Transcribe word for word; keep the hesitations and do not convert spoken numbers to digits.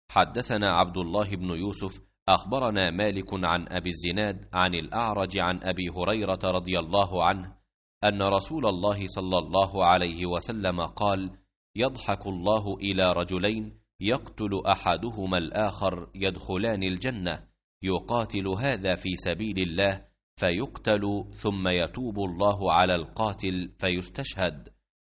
حدثنا عبد الله بن يوسف أخبرنا مالك عن أبي الزناد عن الأعرج عن أبي هريرة رضي الله عنه أن رسول الله صلى الله عليه وسلم قال: يضحك الله إلى رجلين يقتل أحدهما الآخر يدخلان الجنة، يقاتل هذا في سبيل الله فيقتل ثم يتوب الله على القاتل فيستشهد،